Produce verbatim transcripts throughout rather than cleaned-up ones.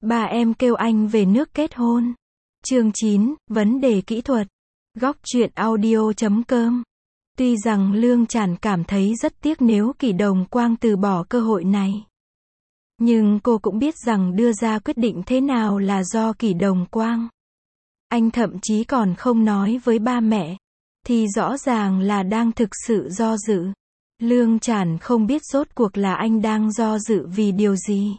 Ba em kêu anh về nước kết hôn. Chương chín, vấn đề kỹ thuật. Góc truyện audio chấm com. Tuy rằng Lương Tràn cảm thấy rất tiếc nếu Kỷ Đồng Quang từ bỏ cơ hội này. Nhưng cô cũng biết rằng đưa ra quyết định thế nào là do Kỷ Đồng Quang. Anh thậm chí còn không nói với ba mẹ, thì rõ ràng là đang thực sự do dự. Lương Tràn không biết rốt cuộc là anh đang do dự vì điều gì.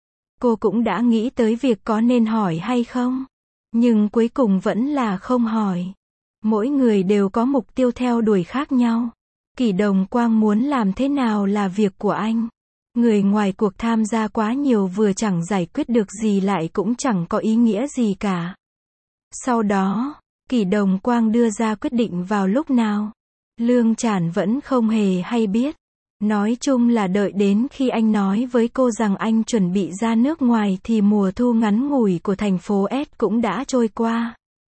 Cô cũng đã nghĩ tới việc có nên hỏi hay không. Nhưng cuối cùng vẫn là không hỏi. Mỗi người đều có mục tiêu theo đuổi khác nhau. Kỷ Đồng Quang muốn làm thế nào là việc của anh. Người ngoài cuộc tham gia quá nhiều vừa chẳng giải quyết được gì lại cũng chẳng có ý nghĩa gì cả. Sau đó, Kỷ Đồng Quang đưa ra quyết định vào lúc nào. Lương Tràn vẫn không hề hay biết. Nói chung là đợi đến khi anh nói với cô rằng anh chuẩn bị ra nước ngoài thì mùa thu ngắn ngủi của thành phố S cũng đã trôi qua.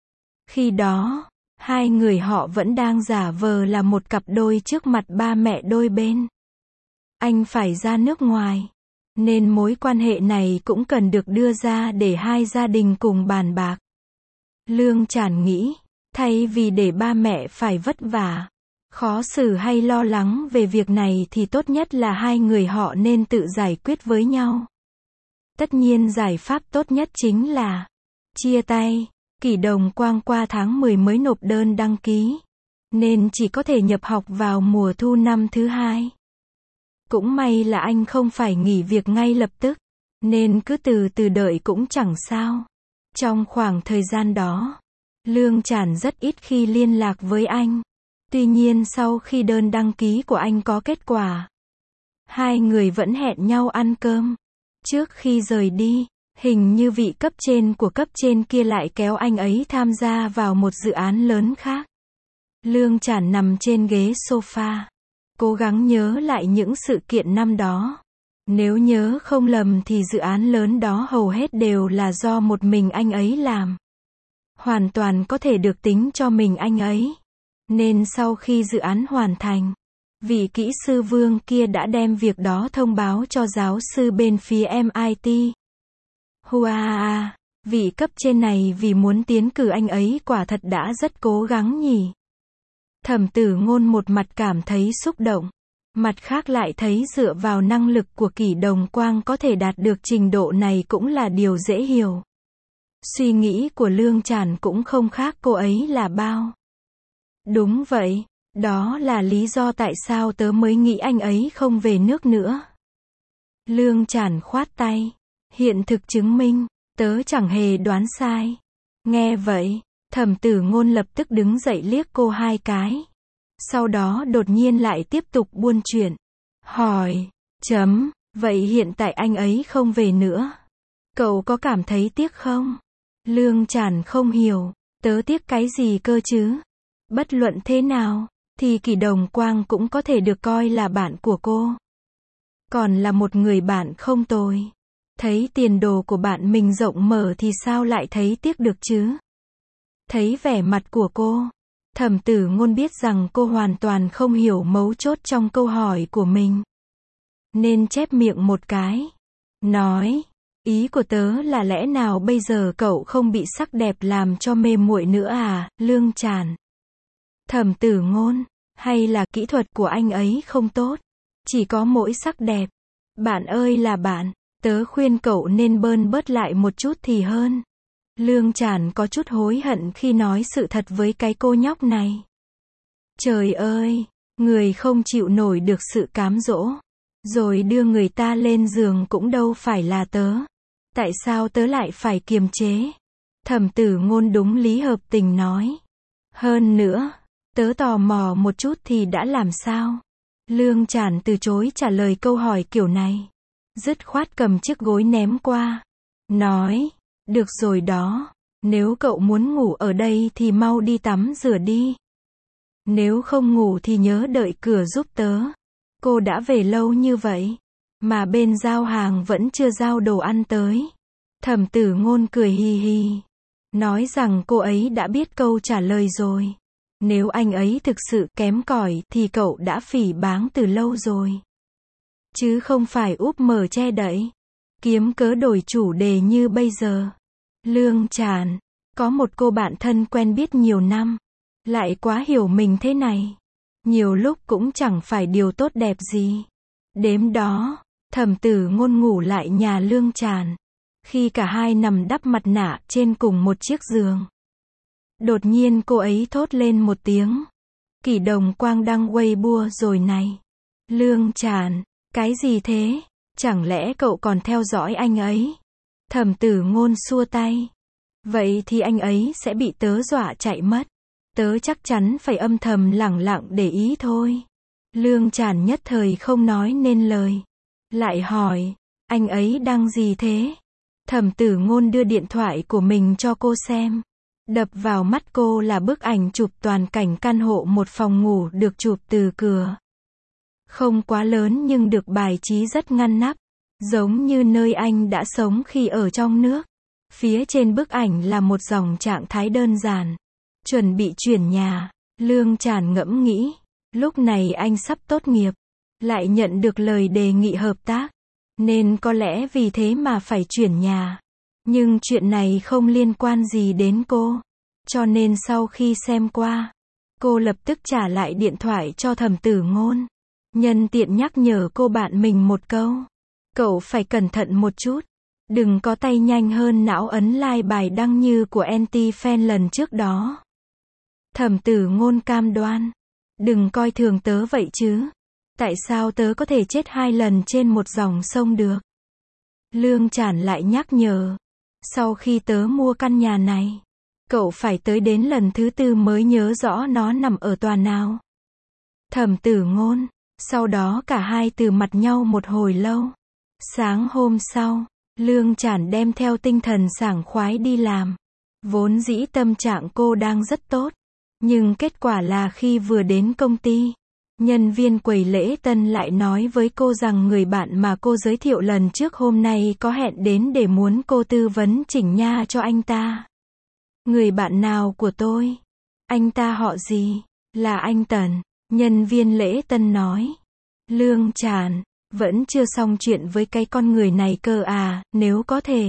Khi đó, hai người họ vẫn đang giả vờ là một cặp đôi trước mặt ba mẹ đôi bên. Anh phải ra nước ngoài, nên mối quan hệ này cũng cần được đưa ra để hai gia đình cùng bàn bạc. Lương Tràn nghĩ, thay vì để ba mẹ phải vất vả, khó xử hay lo lắng về việc này thì tốt nhất là hai người họ nên tự giải quyết với nhau. Tất nhiên giải pháp tốt nhất chính là chia tay. Kỷ Đồng Quang qua tháng mười mới nộp đơn đăng ký, nên chỉ có thể nhập học vào mùa thu năm thứ hai. Cũng may là anh không phải nghỉ việc ngay lập tức, nên cứ từ từ đợi cũng chẳng sao. Trong khoảng thời gian đó, Lương Tràn rất ít khi liên lạc với anh. Tuy nhiên sau khi đơn đăng ký của anh có kết quả, hai người vẫn hẹn nhau ăn cơm. Trước khi rời đi, hình như vị cấp trên của cấp trên kia lại kéo anh ấy tham gia vào một dự án lớn khác. Lương Tràn nằm trên ghế sofa, cố gắng nhớ lại những sự kiện năm đó. Nếu nhớ không lầm thì dự án lớn đó hầu hết đều là do một mình anh ấy làm. Hoàn toàn có thể được tính cho mình anh ấy. Nên sau khi dự án hoàn thành, vị kỹ sư Vương kia đã đem việc đó thông báo cho giáo sư bên phía em i tê. Hoa, vị cấp trên này vì muốn tiến cử anh ấy quả thật đã rất cố gắng nhỉ. Thẩm Tử Ngôn một mặt cảm thấy xúc động, mặt khác lại thấy dựa vào năng lực của Kỷ Đồng Quang có thể đạt được trình độ này cũng là điều dễ hiểu. Suy nghĩ của Lương Tràn cũng không khác cô ấy là bao. Đúng vậy, đó là lý do tại sao tớ mới nghĩ anh ấy không về nước nữa. Lương Tràn khoát tay. Hiện thực chứng minh, tớ chẳng hề đoán sai. Nghe vậy, Thẩm Tử Ngôn lập tức đứng dậy liếc cô hai cái. Sau đó đột nhiên lại tiếp tục buôn chuyện. Hỏi, chấm, vậy hiện tại anh ấy không về nữa. Cậu có cảm thấy tiếc không? Lương Tràn không hiểu, tớ tiếc cái gì cơ chứ? Bất luận thế nào, thì Kỷ Đồng Quang cũng có thể được coi là bạn của cô. Còn là một người bạn không tồi. Thấy tiền đồ của bạn mình rộng mở thì sao lại thấy tiếc được chứ? Thấy vẻ mặt của cô, Thẩm Tử Ngôn biết rằng cô hoàn toàn không hiểu mấu chốt trong câu hỏi của mình. Nên chép miệng một cái. Nói, ý của tớ là lẽ nào bây giờ cậu không bị sắc đẹp làm cho mê muội nữa à, Lương Tràn? Thẩm Tử Ngôn, hay là kỹ thuật của anh ấy không tốt? Chỉ có mỗi sắc đẹp. Bạn ơi là bạn, tớ khuyên cậu nên bơn bớt lại một chút thì hơn. Lương Tràn có chút hối hận khi nói sự thật với cái cô nhóc này. Trời ơi, người không chịu nổi được sự cám dỗ, rồi đưa người ta lên giường cũng đâu phải là tớ. Tại sao tớ lại phải kiềm chế? Thẩm Tử Ngôn đúng lý hợp tình nói. Hơn nữa, tớ tò mò một chút thì đã làm sao? Lương Tràn từ chối trả lời câu hỏi kiểu này. Dứt khoát cầm chiếc gối ném qua. Nói, được rồi đó, nếu cậu muốn ngủ ở đây thì mau đi tắm rửa đi. Nếu không ngủ thì nhớ đợi cửa giúp tớ. Cô đã về lâu như vậy, mà bên giao hàng vẫn chưa giao đồ ăn tới. Thẩm Tử Ngôn cười hì hì, nói rằng cô ấy đã biết câu trả lời rồi. Nếu anh ấy thực sự kém cỏi thì cậu đã phỉ báng từ lâu rồi. Chứ không phải úp mở che đậy. kiếm cớ đổi chủ đề như bây giờ. Lương Tràn, có một cô bạn thân quen biết nhiều năm, lại quá hiểu mình thế này. Nhiều lúc cũng chẳng phải điều tốt đẹp gì. Đêm đó, Thẩm Tử Ngôn ngủ lại nhà Lương Tràn. Khi cả hai nằm đắp mặt nạ trên cùng một chiếc giường. Đột nhiên cô ấy thốt lên một tiếng. Kỷ Đồng Quang đăng Weibo rồi này. Lương Tràn, cái gì thế? Chẳng lẽ cậu còn theo dõi anh ấy? Thẩm Tử Ngôn xua tay. Vậy thì anh ấy sẽ bị tớ dọa chạy mất. Tớ chắc chắn phải âm thầm lẳng lặng để ý thôi. Lương Tràn nhất thời không nói nên lời. Lại hỏi, anh ấy đăng gì thế? Thẩm Tử Ngôn đưa điện thoại của mình cho cô xem. Đập vào mắt cô là bức ảnh chụp toàn cảnh căn hộ một phòng ngủ được chụp từ cửa. Không quá lớn nhưng được bài trí rất ngăn nắp. Giống như nơi anh đã sống khi ở trong nước. Phía trên bức ảnh là một dòng trạng thái đơn giản. Chuẩn bị chuyển nhà. Lương Tràn ngẫm nghĩ. Lúc này anh sắp tốt nghiệp. Lại nhận được lời đề nghị hợp tác. Nên có lẽ vì thế mà phải chuyển nhà. Nhưng chuyện này không liên quan gì đến cô. Cho nên sau khi xem qua, cô lập tức trả lại điện thoại cho Thẩm Tử Ngôn. Nhân tiện nhắc nhở cô bạn mình một câu. Cậu phải cẩn thận một chút. Đừng có tay nhanh hơn não ấn like bài đăng như của anti-fan lần trước đó. Thẩm Tử Ngôn cam đoan. Đừng coi thường tớ vậy chứ. Tại sao tớ có thể chết hai lần trên một dòng sông được? Lương Tràn lại nhắc nhở. Sau khi tớ mua căn nhà này, cậu phải tới đến lần thứ tư mới nhớ rõ nó nằm ở tòa nào. Thẩm Tử Ngôn. Sau đó cả hai từ mặt nhau một hồi lâu. Sáng hôm sau, Lương Tràn đem theo tinh thần sảng khoái đi làm. Vốn dĩ tâm trạng cô đang rất tốt. Nhưng kết quả là khi vừa đến công ty, nhân viên quầy lễ tân lại nói với cô rằng người bạn mà cô giới thiệu lần trước hôm nay có hẹn đến để muốn cô tư vấn chỉnh nha cho anh ta. Người bạn nào của tôi? Anh ta họ gì? Là anh Tần. Nhân viên lễ tân nói. Lương Tràn, vẫn chưa xong chuyện với cái con người này cơ à, nếu có thể.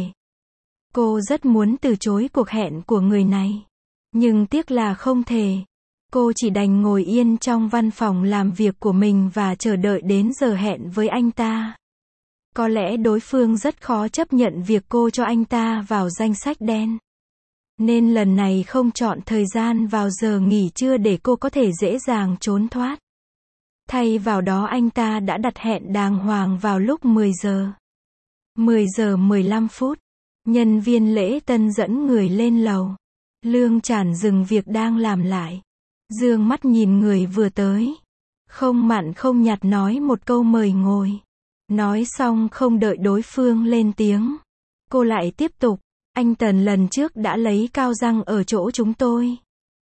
Cô rất muốn từ chối cuộc hẹn của người này. Nhưng tiếc là không thể. Cô chỉ đành ngồi yên trong văn phòng làm việc của mình và chờ đợi đến giờ hẹn với anh ta. Có lẽ đối phương rất khó chấp nhận việc cô cho anh ta vào danh sách đen. Nên lần này không chọn thời gian vào giờ nghỉ trưa để cô có thể dễ dàng trốn thoát. Thay vào đó anh ta đã đặt hẹn đàng hoàng vào lúc mười giờ. mười giờ mười lăm phút. Nhân viên lễ tân dẫn người lên lầu. Lương Tràn dừng việc đang làm lại. Dương mắt nhìn người vừa tới. Không mặn không nhạt nói một câu mời ngồi. Nói xong không đợi đối phương lên tiếng. Cô lại tiếp tục. Anh Tần lần trước đã lấy cao răng ở chỗ chúng tôi.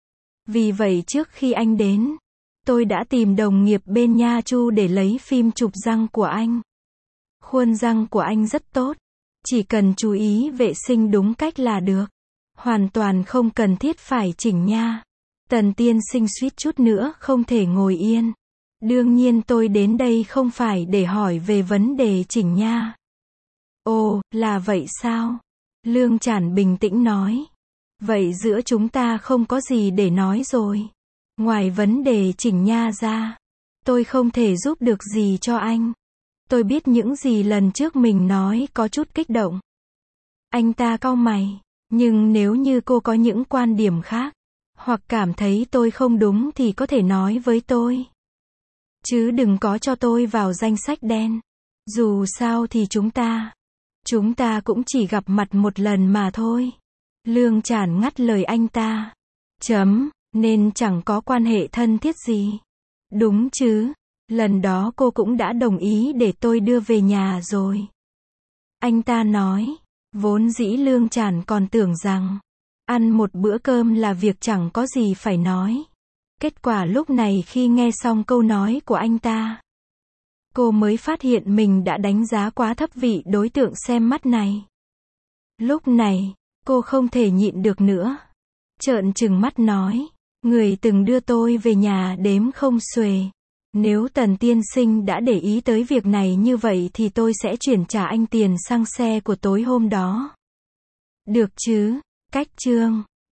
Vì vậy trước khi anh đến, tôi đã tìm đồng nghiệp bên Nha Chu để lấy phim chụp răng của anh. Khuôn răng của anh rất tốt. Chỉ cần chú ý vệ sinh đúng cách là được. Hoàn toàn không cần thiết phải chỉnh nha. Tần tiên sinh suýt chút nữa không thể ngồi yên. Đương nhiên tôi đến đây không phải để hỏi về vấn đề chỉnh nha. Ồ, là vậy sao? Lương Tràn bình tĩnh nói. Vậy giữa chúng ta không có gì để nói rồi. Ngoài vấn đề chỉnh nha ra, tôi không thể giúp được gì cho anh. Tôi biết những gì lần trước mình nói có chút kích động. Anh ta cau mày. Nhưng nếu như cô có những quan điểm khác, hoặc cảm thấy tôi không đúng thì có thể nói với tôi. Chứ đừng có cho tôi vào danh sách đen. Dù sao thì chúng ta, chúng ta cũng chỉ gặp mặt một lần mà thôi. Lương Tràn ngắt lời anh ta. Chấm, nên chẳng có quan hệ thân thiết gì. Đúng chứ, lần đó cô cũng đã đồng ý để tôi đưa về nhà rồi. Anh ta nói. Vốn dĩ Lương Tràn còn tưởng rằng ăn một bữa cơm là việc chẳng có gì phải nói. Kết quả lúc này khi nghe xong câu nói của anh ta, cô mới phát hiện mình đã đánh giá quá thấp vị đối tượng xem mắt này. Lúc này, cô không thể nhịn được nữa. Trợn trừng mắt nói, người từng đưa tôi về nhà đếm không xuể. Nếu Tần tiên sinh đã để ý tới việc này như vậy thì tôi sẽ chuyển trả anh tiền xăng xe của tối hôm đó. Được chứ? Cách chương